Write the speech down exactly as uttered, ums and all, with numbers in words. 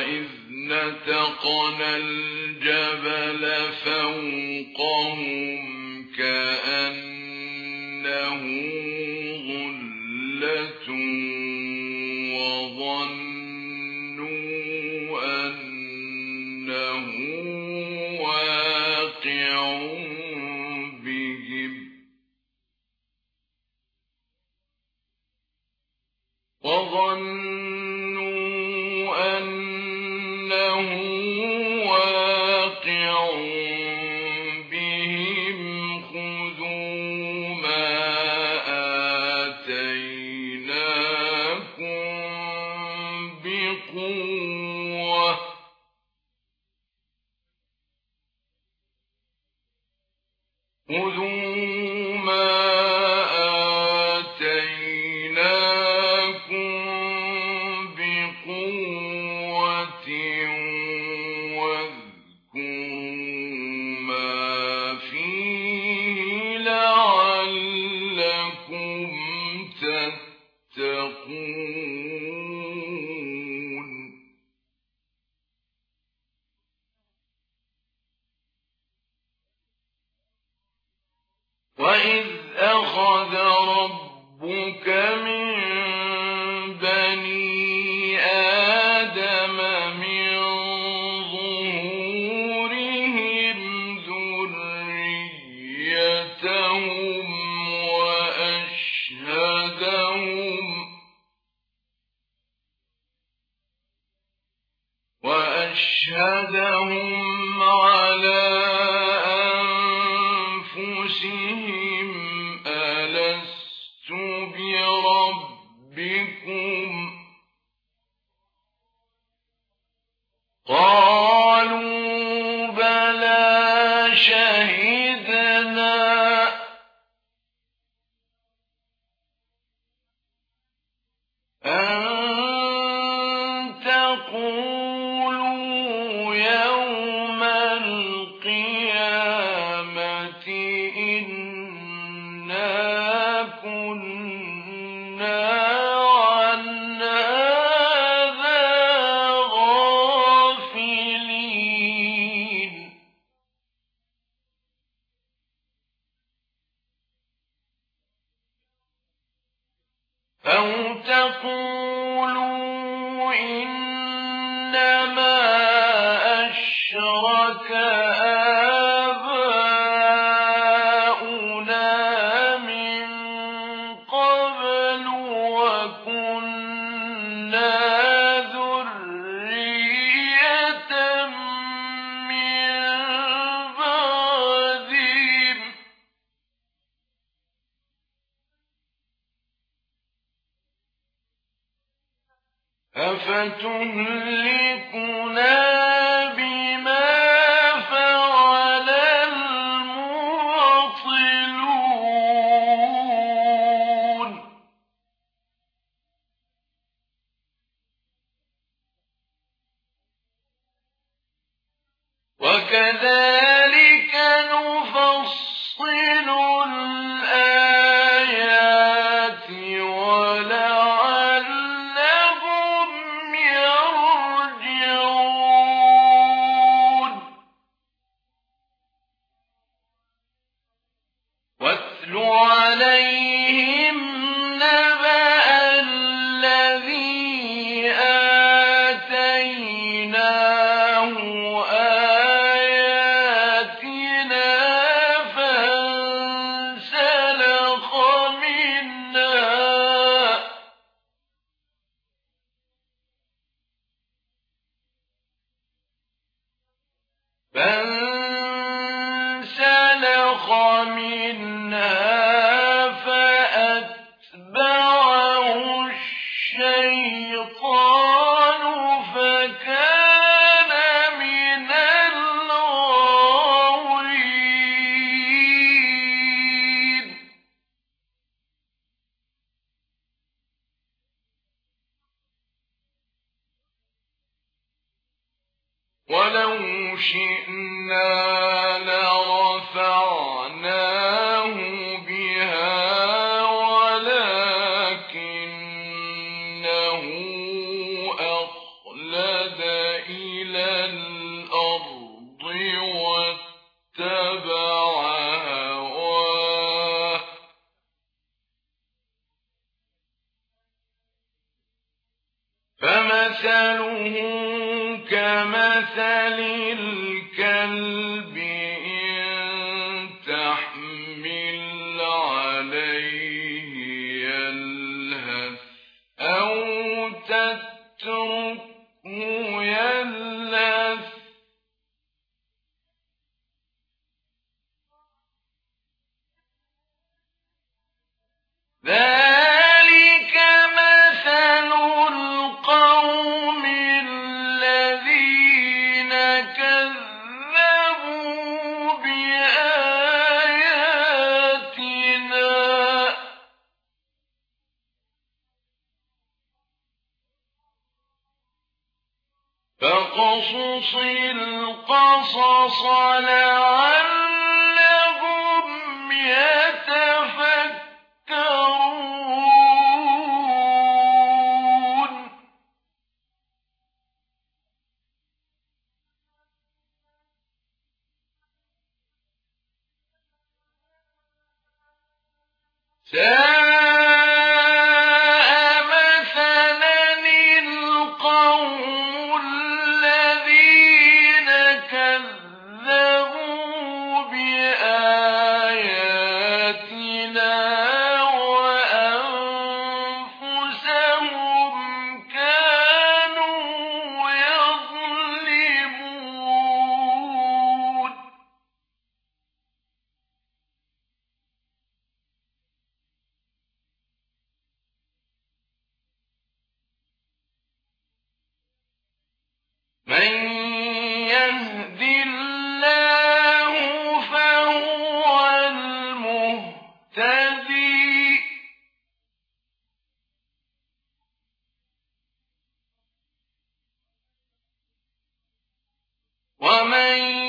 وإذ نتقنا الجبل فوقهم كأنه ظلة وظنوا أنه واقع بهم وظنوا أنه واقع بهم خذوا ما آتيناكم بقوة خذوا ما آتيناكم بقوة واذكروا ما فيه لعلكم تتقون. وإذ أخذ ربك من بني آدم من ظهورهم ذريتهم وأشهدهم وأشهدهم على أنفسهم ألست بربكم قالوا بلى شهدنا أن تقولوا يوم القيامة إنا كنا عن هذا غافلين. أو تقولوا إنما أشرك آباؤنا من قبل وكنا ذرية من بعدهم أفتهلكنا بما فعل المبطلون. وكذلك نفصل الآيات ولعلهم يرجعون. واتل عليهم نبأ الذي آتيناه آياتنا فانسلخ منها فانسلخ منها فأتبعه الشيطان فكان من الغاوين. ولو شئنا لرفعناه بها ولكنه أخلد فمثله كمثل الكلب إن تحمل عليه يلهث أو تتركه يلهث ذلك مثل القوم الذين كذبوا بآياتنا فاقصص القصص لعلهم يتفكرون ساء مثلا القوم الذين كذبوا بآياتنا وأنفسهم كانوا يظلمون من يهد الله فهو المهتدي ومن